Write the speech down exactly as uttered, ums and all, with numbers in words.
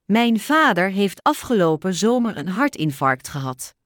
Mijn vader heeft afgelopen zomer een hartinfarct gehad.